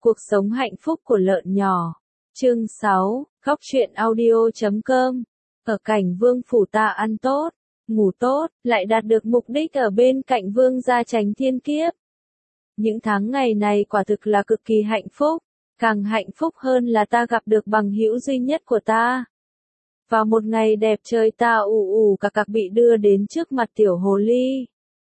Cuộc sống hạnh phúc của lợn nhỏ. Chương 6, Góc truyện audio.com. Ở cảnh vương phủ ta ăn tốt, ngủ tốt, lại đạt được mục đích ở bên cạnh vương gia tránh thiên kiếp. Những tháng ngày này quả thực là cực kỳ hạnh phúc, càng hạnh phúc hơn là ta gặp được bằng hữu duy nhất của ta. Vào một ngày đẹp trời ta ù cặc cặc bị đưa đến trước mặt tiểu hồ ly.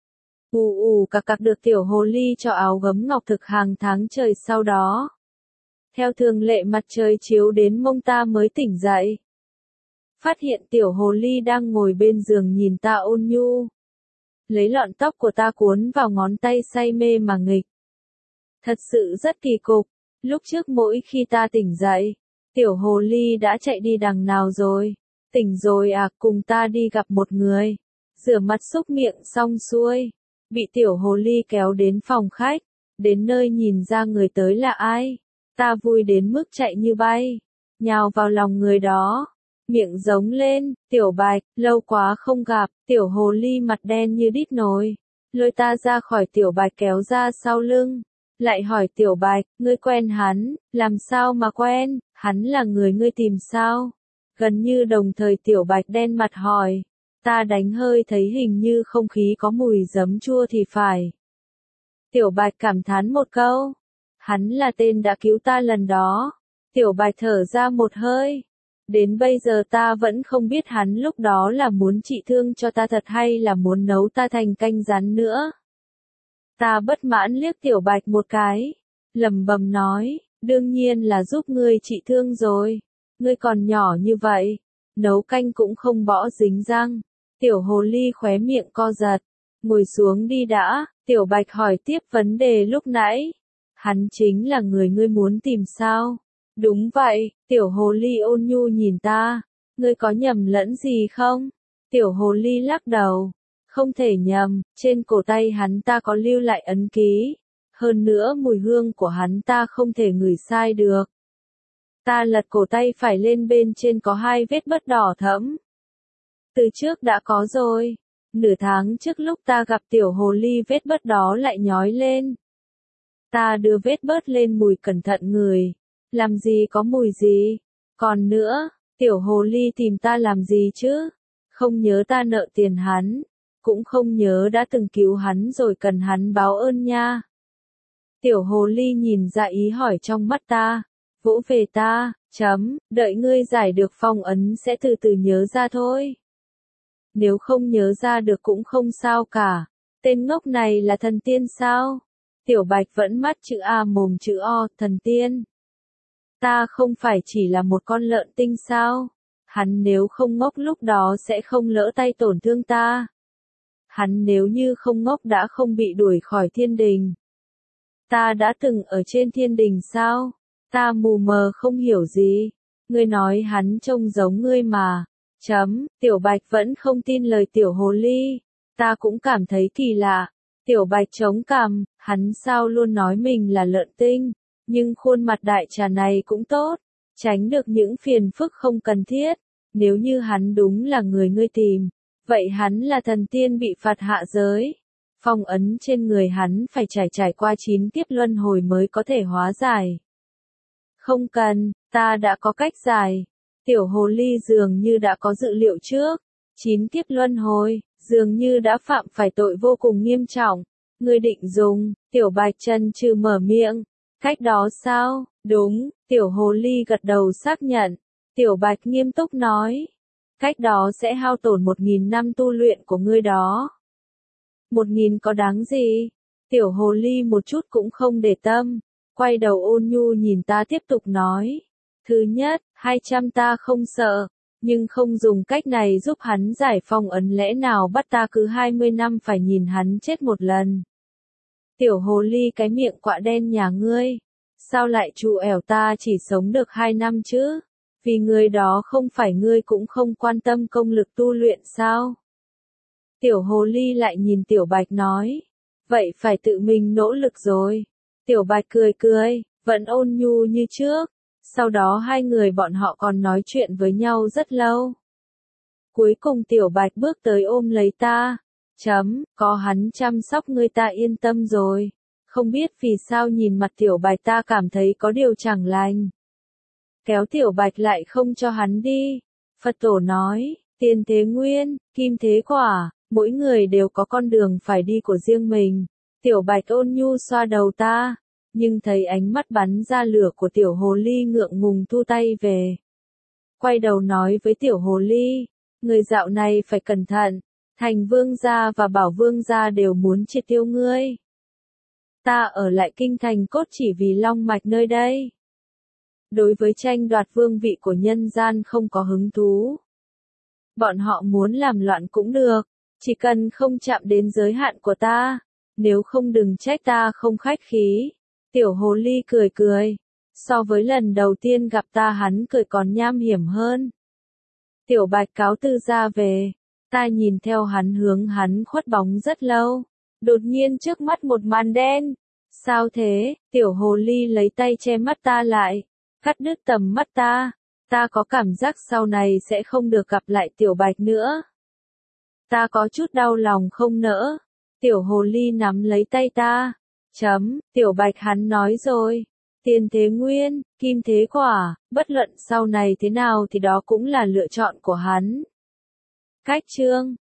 Ù cặc cặc được tiểu hồ ly cho áo gấm ngọc thực hàng tháng trời sau đó. Theo thường lệ mặt trời chiếu đến mông ta mới tỉnh dậy. Phát hiện tiểu hồ ly đang ngồi bên giường nhìn ta ôn nhu. Lấy lọn tóc của ta cuốn vào ngón tay say mê mà nghịch. Thật sự rất kỳ cục, lúc trước mỗi khi ta tỉnh dậy, tiểu hồ ly đã chạy đi đằng nào rồi. Tỉnh rồi à, cùng ta đi gặp một người. Rửa mặt xúc miệng xong xuôi, bị tiểu hồ ly kéo đến phòng khách, đến nơi nhìn ra người tới là ai. Ta vui đến mức chạy như bay, nhào vào lòng người đó, miệng giống lên, tiểu bạch, lâu quá không gặp, tiểu hồ ly mặt đen như đít nồi, lôi ta ra khỏi tiểu bạch kéo ra sau lưng, lại hỏi tiểu bạch, ngươi quen hắn, làm sao mà quen, hắn là người ngươi tìm sao? Gần như đồng thời tiểu bạch đen mặt hỏi, ta đánh hơi thấy hình như không khí có mùi giấm chua thì phải. Tiểu bạch cảm thán một câu. Hắn là tên đã cứu ta lần đó. Tiểu bạch thở ra một hơi. Đến bây giờ ta vẫn không biết hắn lúc đó là muốn trị thương cho ta thật hay là muốn nấu ta thành canh rắn nữa. Ta bất mãn liếc tiểu bạch một cái. Lẩm bẩm nói, đương nhiên là giúp ngươi trị thương rồi. Ngươi còn nhỏ như vậy. Nấu canh cũng không bỏ dính răng. Tiểu hồ ly khóe miệng co giật. Ngồi xuống đi đã. Tiểu bạch hỏi tiếp vấn đề lúc nãy. Hắn chính là người ngươi muốn tìm sao? Đúng vậy, tiểu hồ ly ôn nhu nhìn ta. Ngươi có nhầm lẫn gì không? Tiểu hồ ly lắc đầu. Không thể nhầm, trên cổ tay hắn ta có lưu lại ấn ký. Hơn nữa mùi hương của hắn ta không thể ngửi sai được. Ta lật cổ tay phải lên bên trên có 2 vết bớt đỏ thẫm. Từ trước đã có rồi. Nửa tháng trước lúc ta gặp tiểu hồ ly vết bớt đó lại nhói lên. Ta đưa vết bớt lên mùi cẩn thận người. Làm gì có mùi gì? Còn nữa, tiểu hồ ly tìm ta làm gì chứ? Không nhớ ta nợ tiền hắn. Cũng không nhớ đã từng cứu hắn rồi cần hắn báo ơn nha. Tiểu hồ ly nhìn ra ý hỏi trong mắt ta. Vỗ về ta, đợi ngươi giải được phong ấn sẽ từ từ nhớ ra thôi. Nếu không nhớ ra được cũng không sao cả. Tên ngốc này là thần tiên sao? Tiểu bạch vẫn mắt chữ A mồm chữ O, thần tiên. Ta không phải chỉ là một con lợn tinh sao? Hắn nếu không ngốc lúc đó sẽ không lỡ tay tổn thương ta. Hắn nếu như không ngốc đã không bị đuổi khỏi thiên đình. Ta đã từng ở trên thiên đình sao? Ta mù mờ không hiểu gì. Ngươi nói hắn trông giống ngươi mà. Tiểu bạch vẫn không tin lời tiểu hồ ly. Ta cũng cảm thấy kỳ lạ. Tiểu bạch chống cằm, hắn sao luôn nói mình là lợn tinh, nhưng khuôn mặt đại trà này cũng tốt, tránh được những phiền phức không cần thiết. Nếu như hắn đúng là người ngươi tìm, vậy hắn là thần tiên bị phạt hạ giới. Phong ấn trên người hắn phải trải qua 9 kiếp luân hồi mới có thể hóa giải. Không cần, ta đã có cách giải. Tiểu hồ ly dường như đã có dự liệu trước. 9 kiếp luân hồi, dường như đã phạm phải tội vô cùng nghiêm trọng. Ngươi định dùng, tiểu bạch chân trừ mở miệng. Cách đó sao? Đúng, tiểu hồ ly gật đầu xác nhận. Tiểu bạch nghiêm túc nói. Cách đó sẽ hao tổn 1000 năm tu luyện của ngươi đó. 1000 có đáng gì? Tiểu hồ ly một chút cũng không để tâm. Quay đầu ôn nhu nhìn ta tiếp tục nói. Thứ nhất, 200 ta không sợ. Nhưng không dùng cách này giúp hắn giải phong ấn lẽ nào bắt ta cứ 20 năm phải nhìn hắn chết một lần. Tiểu hồ ly cái miệng quạ đen nhà ngươi. Sao lại trù ẻo ta chỉ sống được 2 năm chứ? Vì người đó không phải ngươi cũng không quan tâm công lực tu luyện sao? Tiểu hồ ly lại nhìn tiểu bạch nói. Vậy phải tự mình nỗ lực rồi. Tiểu bạch cười, vẫn ôn nhu như trước. Sau đó hai người bọn họ còn nói chuyện với nhau rất lâu. Cuối cùng tiểu bạch bước tới ôm lấy ta. Có hắn chăm sóc ngươi ta yên tâm rồi. Không biết vì sao nhìn mặt Tiểu Bạch ta cảm thấy có điều chẳng lành. Kéo Tiểu Bạch lại không cho hắn đi. Phật tổ nói, tiền thế nguyên, kim thế quả, mỗi người đều có con đường phải đi của riêng mình. Tiểu Bạch ôn nhu xoa đầu ta, nhưng thấy ánh mắt bắn ra lửa của Tiểu Hồ Ly ngượng ngùng thu tay về. Quay đầu nói với Tiểu Hồ Ly, người dạo này phải cẩn thận, Thành Vương gia và Bảo Vương gia đều muốn triệt tiêu ngươi. Ta ở lại kinh thành cốt chỉ vì long mạch nơi đây. Đối với tranh đoạt vương vị của nhân gian không có hứng thú. Bọn họ muốn làm loạn cũng được, chỉ cần không chạm đến giới hạn của ta, nếu không đừng trách ta không khách khí. Tiểu Hồ Ly cười cười, so với lần đầu tiên gặp ta hắn cười còn nham hiểm hơn. Tiểu Bạch cáo từ ra về, ta nhìn theo hắn khuất bóng rất lâu, đột nhiên trước mắt một màn đen. Sao thế? Tiểu Hồ Ly lấy tay che mắt ta lại, cắt đứt tầm mắt ta. Ta có cảm giác sau này sẽ không được gặp lại Tiểu Bạch nữa. Ta có chút đau lòng không nỡ. Tiểu Hồ Ly nắm lấy tay ta. Tiểu Bạch hắn nói rồi. Tiền thế nguyên, kim thế quả, bất luận sau này thế nào thì đó cũng là lựa chọn của hắn. Cách chương